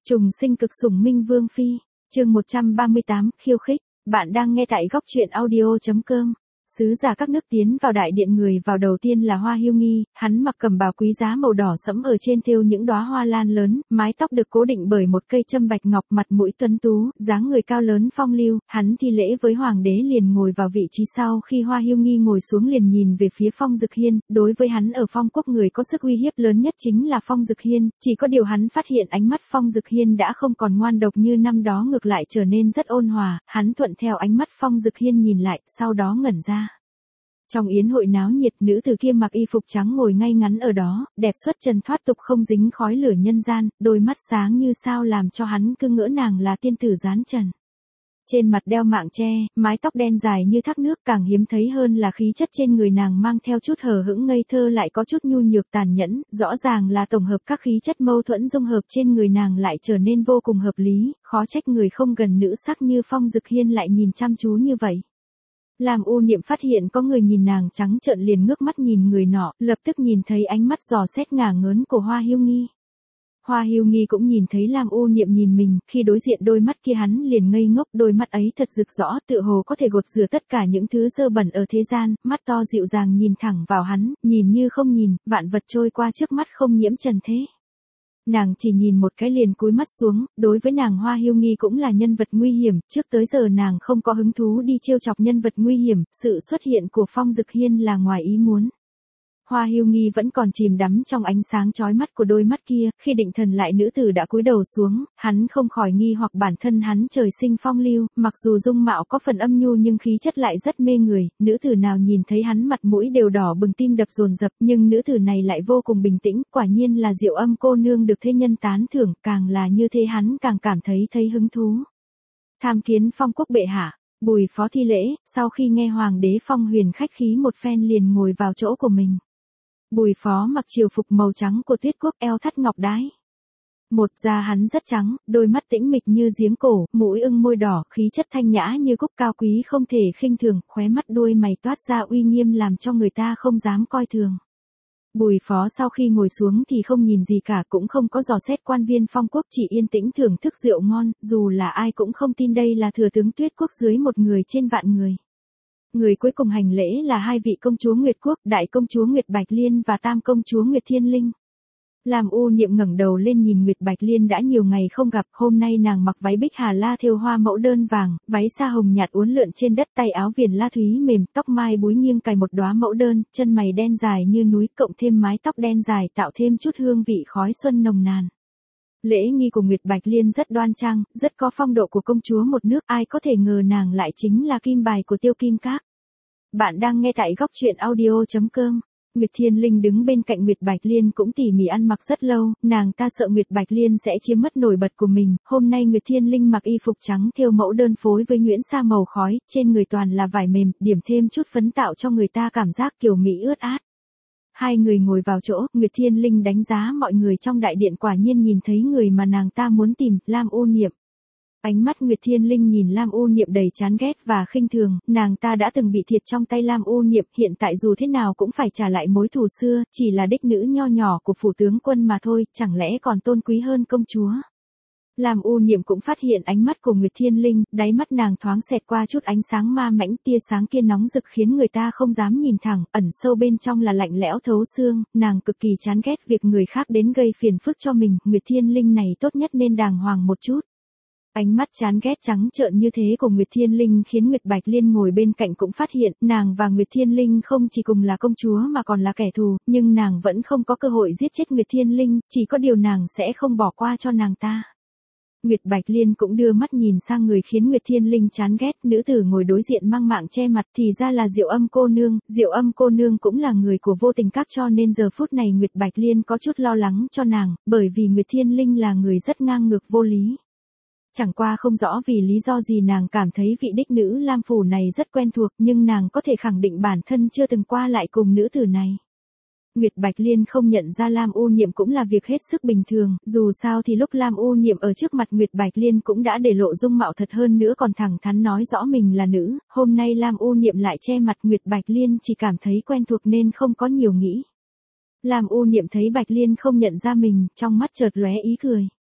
Trùng sinh cực sủng Minh Vương Phi, chương 138, khiêu khích, bạn đang nghe tại góc truyện audio.com. Sứ giả các nước tiến vào đại điện, người vào đầu tiên là Hoa Hiêu Nghi, hắn mặc cẩm bào quý giá màu đỏ sẫm, ở trên thêu những đóa hoa lan lớn, mái tóc được cố định bởi một cây châm bạch ngọc, mặt mũi tuấn tú, dáng người cao lớn phong lưu, hắn thi lễ với hoàng đế liền ngồi vào vị trí sau. Khi Hoa Hiêu Nghi ngồi xuống liền nhìn về phía Phong Dực Hiên, đối với hắn ở Phong quốc người có sức uy hiếp lớn nhất chính là Phong Dực Hiên, chỉ có điều hắn phát hiện ánh mắt Phong Dực Hiên đã không còn ngoan độc như năm đó, ngược lại trở nên rất ôn hòa, hắn thuận theo ánh mắt Phong Dực Hiên nhìn lại, sau đó ngẩn ra. Trong yến hội náo nhiệt, nữ tử kia mặc y phục trắng ngồi ngay ngắn ở đó, đẹp xuất trần thoát tục, không dính khói lửa nhân gian, đôi mắt sáng như sao làm cho hắn cứ ngỡ nàng là tiên tử giáng trần. Trên mặt đeo mạng tre, mái tóc đen dài như thác nước, càng hiếm thấy hơn là khí chất trên người nàng mang theo chút hờ hững ngây thơ lại có chút nhu nhược tàn nhẫn, rõ ràng là tổng hợp các khí chất mâu thuẫn dung hợp trên người nàng lại trở nên vô cùng hợp lý, khó trách người không gần nữ sắc như Phong Dực Hiên lại nhìn chăm chú như vậy. Lam U Niệm phát hiện có người nhìn nàng trắng trợn liền ngước mắt nhìn người nọ, lập tức nhìn thấy ánh mắt dò xét ngả ngớn của Hoa Hiêu Nghi. Hoa Hiêu Nghi cũng nhìn thấy Lam U Niệm nhìn mình, khi đối diện đôi mắt kia hắn liền ngây ngốc, đôi mắt ấy thật rực rõ, tựa hồ có thể gột rửa tất cả những thứ dơ bẩn ở thế gian, mắt to dịu dàng nhìn thẳng vào hắn, nhìn như không nhìn, vạn vật trôi qua trước mắt không nhiễm trần thế. Nàng chỉ nhìn một cái liền cúi mắt xuống, đối với nàng Hoa Hiêu Nghi cũng là nhân vật nguy hiểm, trước tới giờ nàng không có hứng thú đi trêu chọc nhân vật nguy hiểm, sự xuất hiện của Phong Dực Hiên là ngoài ý muốn. Hoa Hiêu Nghi vẫn còn chìm đắm trong ánh sáng chói mắt của đôi mắt kia, khi định thần lại nữ tử đã cúi đầu xuống, hắn không khỏi nghi hoặc bản thân hắn trời sinh phong lưu, mặc dù dung mạo có phần âm nhu nhưng khí chất lại rất mê người, nữ tử nào nhìn thấy hắn mặt mũi đều đỏ bừng, tim đập dồn dập, nhưng nữ tử này lại vô cùng bình tĩnh, quả nhiên là Diệu Âm cô nương được thế nhân tán thưởng, càng là như thế hắn càng cảm thấy hứng thú. Tham kiến Phong quốc bệ hạ. Bùi Phó thi lễ, sau khi nghe hoàng đế Phong Huyền khách khí một phen liền ngồi vào chỗ của mình. Bùi Phó mặc triều phục màu trắng của Tuyết quốc, eo thắt ngọc đái. Một da hắn rất trắng, đôi mắt tĩnh mịch như giếng cổ, mũi ưng môi đỏ, khí chất thanh nhã như cúc, cao quý không thể khinh thường, khóe mắt đuôi mày toát ra uy nghiêm làm cho người ta không dám coi thường. Bùi Phó sau khi ngồi xuống thì không nhìn gì cả, cũng không có dò xét quan viên Phong quốc, chỉ yên tĩnh thưởng thức rượu ngon, dù là ai cũng không tin đây là thừa tướng Tuyết quốc dưới một người trên vạn người. Người cuối cùng hành lễ là hai vị công chúa Nguyệt quốc, đại công chúa Nguyệt Bạch Liên và tam công chúa Nguyệt Thiên Linh. Lam U Niệm ngẩng đầu lên nhìn Nguyệt Bạch Liên đã nhiều ngày không gặp, hôm nay nàng mặc váy bích hà la thêu hoa mẫu đơn vàng, váy sa hồng nhạt uốn lượn trên đất, tay áo viền la thúy mềm, tóc mai búi nghiêng cài một đóa mẫu đơn, chân mày đen dài như núi, cộng thêm mái tóc đen dài tạo thêm chút hương vị khói xuân nồng nàn. Lễ nghi của Nguyệt Bạch Liên rất đoan trang, rất có phong độ của công chúa một nước, ai có thể ngờ nàng lại chính là kim bài của Tiêu Kim Các. Bạn đang nghe tại góc truyện audio.com. Nguyệt Thiên Linh đứng bên cạnh Nguyệt Bạch Liên cũng tỉ mỉ ăn mặc rất lâu, nàng ta sợ Nguyệt Bạch Liên sẽ chiếm mất nổi bật của mình, hôm nay Nguyệt Thiên Linh mặc y phục trắng thêu mẫu đơn phối với nhuyễn sa màu khói, trên người toàn là vải mềm, điểm thêm chút phấn tạo cho người ta cảm giác kiều mỹ ướt át. Hai người ngồi vào chỗ, Nguyệt Thiên Linh đánh giá mọi người trong đại điện, quả nhiên nhìn thấy người mà nàng ta muốn tìm, Lam U Niệm. Ánh mắt Nguyệt Thiên Linh nhìn Lam U Niệm đầy chán ghét và khinh thường, nàng ta đã từng bị thiệt trong tay Lam U Niệm, hiện tại dù thế nào cũng phải trả lại mối thù xưa, chỉ là đích nữ nho nhỏ của phủ tướng quân mà thôi, chẳng lẽ còn tôn quý hơn công chúa. Lam U Niệm cũng phát hiện ánh mắt của Nguyệt Thiên Linh, đáy mắt nàng thoáng xẹt qua chút ánh sáng ma mãnh, tia sáng kia nóng rực khiến người ta không dám nhìn thẳng, ẩn sâu bên trong là lạnh lẽo thấu xương, nàng cực kỳ chán ghét việc người khác đến gây phiền phức cho mình, Nguyệt Thiên Linh này tốt nhất nên đàng hoàng một chút. Ánh mắt chán ghét trắng trợn như thế của Nguyệt Thiên Linh khiến Nguyệt Bạch Liên ngồi bên cạnh cũng phát hiện, nàng và Nguyệt Thiên Linh không chỉ cùng là công chúa mà còn là kẻ thù, nhưng nàng vẫn không có cơ hội giết chết Nguyệt Thiên Linh, chỉ có điều nàng sẽ không bỏ qua cho nàng ta. Nguyệt Bạch Liên cũng đưa mắt nhìn sang người khiến Nguyệt Thiên Linh chán ghét, nữ tử ngồi đối diện mang mạng che mặt thì ra là Diệu Âm cô nương, Diệu Âm cô nương cũng là người của Vô Tình Các, cho nên giờ phút này Nguyệt Bạch Liên có chút lo lắng cho nàng, bởi vì Nguyệt Thiên Linh là người rất ngang ngược vô lý. Chẳng qua không rõ vì lý do gì nàng cảm thấy vị đích nữ Lam phủ này rất quen thuộc, nhưng nàng có thể khẳng định bản thân chưa từng qua lại cùng nữ tử này. Nguyệt Bạch Liên không nhận ra Lam U Niệm cũng là việc hết sức bình thường, dù sao thì lúc Lam U Niệm ở trước mặt Nguyệt Bạch Liên cũng đã để lộ dung mạo thật, hơn nữa còn thẳng thắn nói rõ mình là nữ, hôm nay Lam U Niệm lại che mặt, Nguyệt Bạch Liên chỉ cảm thấy quen thuộc nên không có nhiều nghĩ. Lam U Niệm thấy Bạch Liên không nhận ra mình, trong mắt chợt lóe ý cười.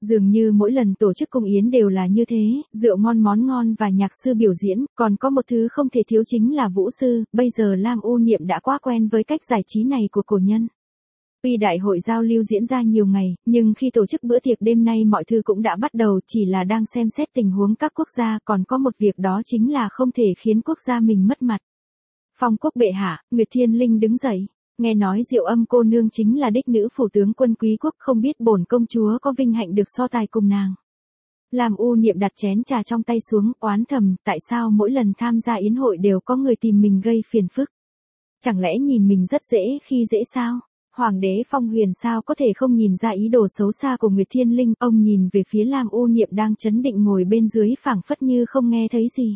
Dường như mỗi lần tổ chức cung yến đều là như thế, rượu ngon món ngon và nhạc sư biểu diễn, còn có một thứ không thể thiếu chính là vũ sư, bây giờ Lam U Niệm đã quá quen với cách giải trí này của cổ nhân. Tuy đại hội giao lưu diễn ra nhiều ngày, nhưng khi tổ chức bữa tiệc đêm nay mọi thứ cũng đã bắt đầu, chỉ là đang xem xét tình huống các quốc gia, còn có một việc đó chính là không thể khiến quốc gia mình mất mặt. Phong quốc bệ hạ, Nguyệt Thiên Linh đứng dậy. Nghe nói Diệu Âm cô nương chính là đích nữ phủ tướng quân quý quốc, không biết bổn công chúa có vinh hạnh được so tài cùng nàng. Lam U Niệm đặt chén trà trong tay xuống, oán thầm, tại sao mỗi lần tham gia yến hội đều có người tìm mình gây phiền phức? Chẳng lẽ nhìn mình rất dễ khi dễ sao? Hoàng đế Phong Huyền sao có thể không nhìn ra ý đồ xấu xa của Nguyệt Thiên Linh, ông nhìn về phía Lam U Niệm đang trấn định ngồi bên dưới phảng phất như không nghe thấy gì.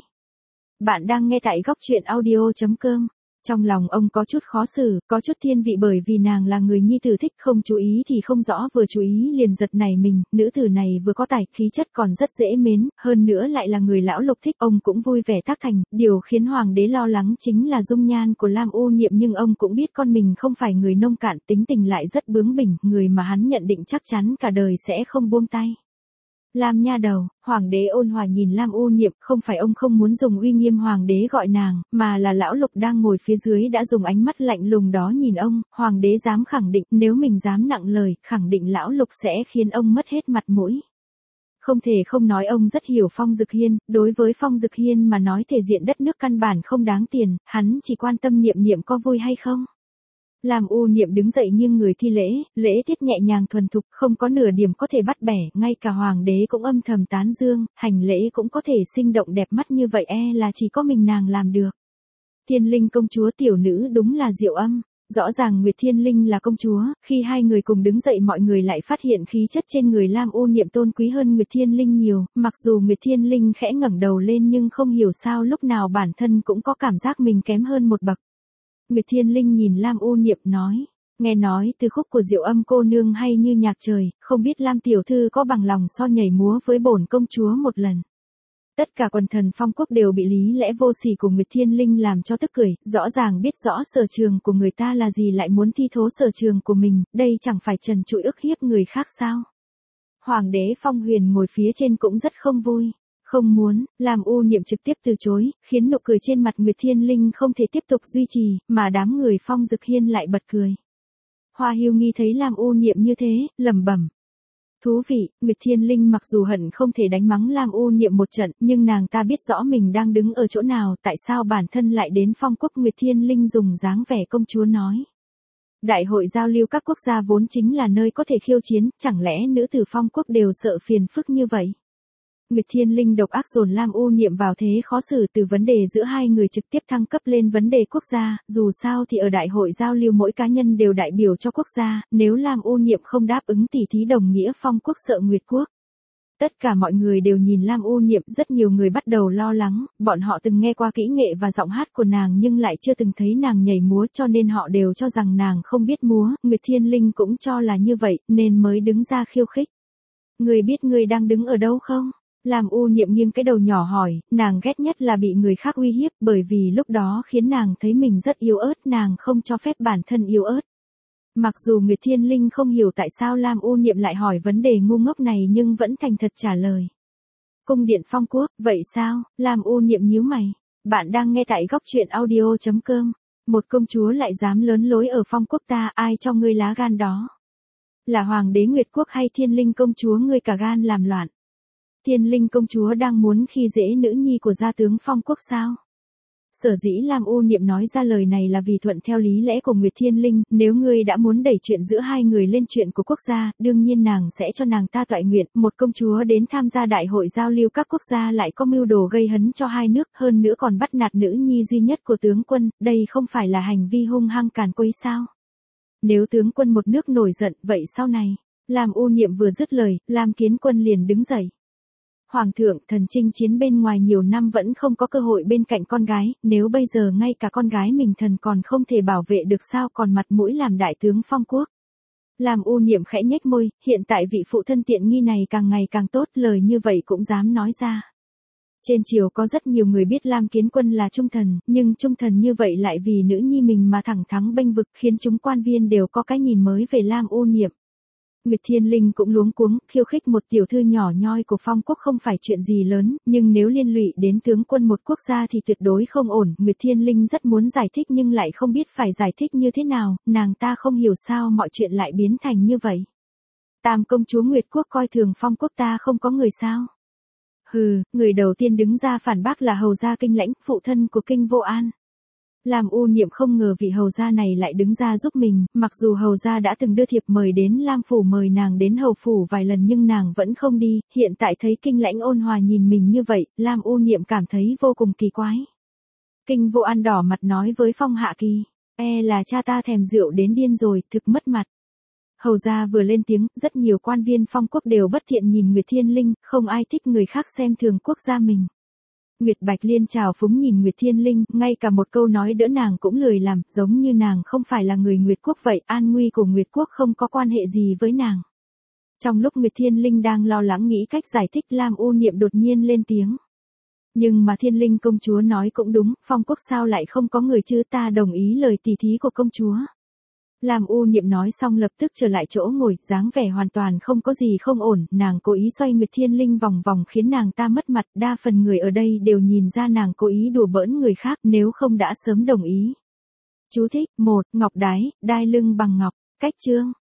Bạn đang nghe tại góc truyện audio.com. Trong lòng ông có chút khó xử, có chút thiên vị bởi vì nàng là người nhi tử thích, không chú ý thì không rõ, vừa chú ý liền giật nảy mình, nữ tử này vừa có tài, khí chất còn rất dễ mến, hơn nữa lại là người lão lục thích, ông cũng vui vẻ tác thành. Điều khiến hoàng đế lo lắng chính là dung nhan của Lam U Niệm, nhưng ông cũng biết con mình không phải người nông cạn, tính tình lại rất bướng bỉnh, người mà hắn nhận định chắc chắn cả đời sẽ không buông tay. Lam nha đầu, hoàng đế ôn hòa nhìn Lam U Niệm, không phải ông không muốn dùng uy nghiêm hoàng đế gọi nàng, mà là lão lục đang ngồi phía dưới đã dùng ánh mắt lạnh lùng đó nhìn ông, hoàng đế dám khẳng định, nếu mình dám nặng lời, khẳng định lão lục sẽ khiến ông mất hết mặt mũi. Không thể không nói ông rất hiểu Phong Dực Hiên, đối với Phong Dực Hiên mà nói thể diện đất nước căn bản không đáng tiền, hắn chỉ quan tâm Niệm Niệm có vui hay không. Lam U Niệm đứng dậy nghiêng người thi lễ, lễ tiết nhẹ nhàng thuần thục, không có nửa điểm có thể bắt bẻ, ngay cả hoàng đế cũng âm thầm tán dương, hành lễ cũng có thể sinh động đẹp mắt như vậy, là chỉ có mình nàng làm được. Thiên Linh công chúa tiểu nữ đúng là Diệu Âm. Rõ ràng Nguyệt Thiên Linh là công chúa, khi hai người cùng đứng dậy mọi người lại phát hiện khí chất trên người Lam U Niệm tôn quý hơn Nguyệt Thiên Linh nhiều, mặc dù Nguyệt Thiên Linh khẽ ngẩng đầu lên nhưng không hiểu sao lúc nào bản thân cũng có cảm giác mình kém hơn một bậc. Nguyệt Thiên Linh nhìn Lam U Niệm nói, nghe nói từ khúc của Diệu Âm cô nương hay như nhạc trời, không biết Lam tiểu thư có bằng lòng so nhảy múa với bổn công chúa một lần. Tất cả quần thần Phong quốc đều bị lý lẽ vô sỉ của Nguyệt Thiên Linh làm cho tức cười, rõ ràng biết rõ sở trường của người ta là gì lại muốn thi thố sở trường của mình, đây chẳng phải trần trụi ức hiếp người khác sao. Hoàng đế Phong Huyền ngồi phía trên cũng rất không vui. Không muốn, Lam U Niệm trực tiếp từ chối, khiến nụ cười trên mặt Nguyệt Thiên Linh không thể tiếp tục duy trì, mà đám người Phong Dực Hiên lại bật cười. Hoa Hiêu Nghi thấy Lam U Niệm như thế, lẩm bẩm. Thú vị, Nguyệt Thiên Linh mặc dù hận không thể đánh mắng Lam U Niệm một trận, nhưng nàng ta biết rõ mình đang đứng ở chỗ nào, tại sao bản thân lại đến Phong quốc. Nguyệt Thiên Linh dùng dáng vẻ công chúa nói. Đại hội giao lưu các quốc gia vốn chính là nơi có thể khiêu chiến, chẳng lẽ nữ tử Phong quốc đều sợ phiền phức như vậy? Nguyệt Thiên Linh độc ác dồn Lam U Niệm vào thế khó xử, từ vấn đề giữa hai người trực tiếp thăng cấp lên vấn đề quốc gia, dù sao thì ở đại hội giao lưu mỗi cá nhân đều đại biểu cho quốc gia, nếu Lam U Niệm không đáp ứng tỉ thí đồng nghĩa Phong quốc sợ Nguyệt quốc. Tất cả mọi người đều nhìn Lam U Niệm, rất nhiều người bắt đầu lo lắng, bọn họ từng nghe qua kỹ nghệ và giọng hát của nàng nhưng lại chưa từng thấy nàng nhảy múa cho nên họ đều cho rằng nàng không biết múa, Nguyệt Thiên Linh cũng cho là như vậy nên mới đứng ra khiêu khích. Người biết người đang đứng ở đâu không? Lam U Niệm nghiêng cái đầu nhỏ hỏi, nàng ghét nhất là bị người khác uy hiếp bởi vì lúc đó khiến nàng thấy mình rất yếu ớt, nàng không cho phép bản thân yếu ớt. Mặc dù Nguyệt Thiên Linh không hiểu tại sao Lam U Niệm lại hỏi vấn đề ngu ngốc này nhưng vẫn thành thật trả lời. Cung điện Phong quốc, vậy sao? Lam U Niệm nhíu mày. Bạn đang nghe tại góc truyện audio.com. Một công chúa lại dám lớn lối ở Phong quốc ta, ai cho ngươi lá gan đó? Là hoàng đế Nguyệt quốc hay Thiên Linh công chúa ngươi cả gan làm loạn? Thiên Linh công chúa đang muốn khi dễ nữ nhi của gia tướng Phong quốc sao? Sở dĩ Lam U Niệm nói ra lời này là vì thuận theo lý lẽ của Nguyệt Thiên Linh, nếu ngươi đã muốn đẩy chuyện giữa hai người lên chuyện của quốc gia, đương nhiên nàng sẽ cho nàng ta toại nguyện, một công chúa đến tham gia đại hội giao lưu các quốc gia lại có mưu đồ gây hấn cho hai nước, hơn nữa còn bắt nạt nữ nhi duy nhất của tướng quân, đây không phải là hành vi hung hăng càn quấy sao? Nếu tướng quân một nước nổi giận, vậy sau này? Lam U Niệm vừa dứt lời, Lam Kiến Quân liền đứng dậy. Hoàng thượng, thần chinh chiến bên ngoài nhiều năm vẫn không có cơ hội bên cạnh con gái, nếu bây giờ ngay cả con gái mình thần còn không thể bảo vệ được sao còn mặt mũi làm đại tướng Phong quốc. Lam U Niệm khẽ nhếch môi, hiện tại vị phụ thân tiện nghi này càng ngày càng tốt, lời như vậy cũng dám nói ra. Trên triều có rất nhiều người biết Lam Kiến Quân là trung thần, nhưng trung thần như vậy lại vì nữ nhi mình mà thẳng thắn bênh vực khiến chúng quan viên đều có cái nhìn mới về Lam U Niệm. Nguyệt Thiên Linh cũng luống cuống, khiêu khích một tiểu thư nhỏ nhoi của Phong quốc không phải chuyện gì lớn, nhưng nếu liên lụy đến tướng quân một quốc gia thì tuyệt đối không ổn. Nguyệt Thiên Linh rất muốn giải thích nhưng lại không biết phải giải thích như thế nào, nàng ta không hiểu sao mọi chuyện lại biến thành như vậy. Tam công chúa Nguyệt quốc coi thường Phong quốc ta không có người sao? Hừ, người đầu tiên đứng ra phản bác là hầu gia Kinh Lãnh, phụ thân của Kinh Vô An. Lam U Niệm không ngờ vị hầu gia này lại đứng ra giúp mình, mặc dù hầu gia đã từng đưa thiệp mời đến Lam phủ mời nàng đến hầu phủ vài lần nhưng nàng vẫn không đi, hiện tại thấy Kinh Lãnh ôn hòa nhìn mình như vậy, Lam U Niệm cảm thấy vô cùng kỳ quái. Kinh Vô An đỏ mặt nói với Phong Hạ Kỳ, là cha ta thèm rượu đến điên rồi, thực mất mặt. Hầu gia vừa lên tiếng, rất nhiều quan viên Phong quốc đều bất thiện nhìn Nguyệt Thiên Linh, không ai thích người khác xem thường quốc gia mình. Nguyệt Bạch Liên trào phúng nhìn Nguyệt Thiên Linh, ngay cả một câu nói đỡ nàng cũng lười làm, giống như nàng không phải là người Nguyệt quốc vậy, an nguy của Nguyệt quốc không có quan hệ gì với nàng. Trong lúc Nguyệt Thiên Linh đang lo lắng nghĩ cách giải thích, Lam U Niệm đột nhiên lên tiếng. Nhưng mà Thiên Linh công chúa nói cũng đúng, Phong quốc sao lại không có người chứ, ta đồng ý lời tỉ thí của công chúa. Lam U Niệm nói xong lập tức trở lại chỗ ngồi, dáng vẻ hoàn toàn không có gì không ổn, nàng cố ý xoay Nguyệt Thiên Linh vòng vòng khiến nàng ta mất mặt, đa phần người ở đây đều nhìn ra nàng cố ý đùa bỡn người khác, nếu không đã sớm đồng ý. Chú thích: 1. Ngọc đái, đai lưng bằng ngọc, cách chương.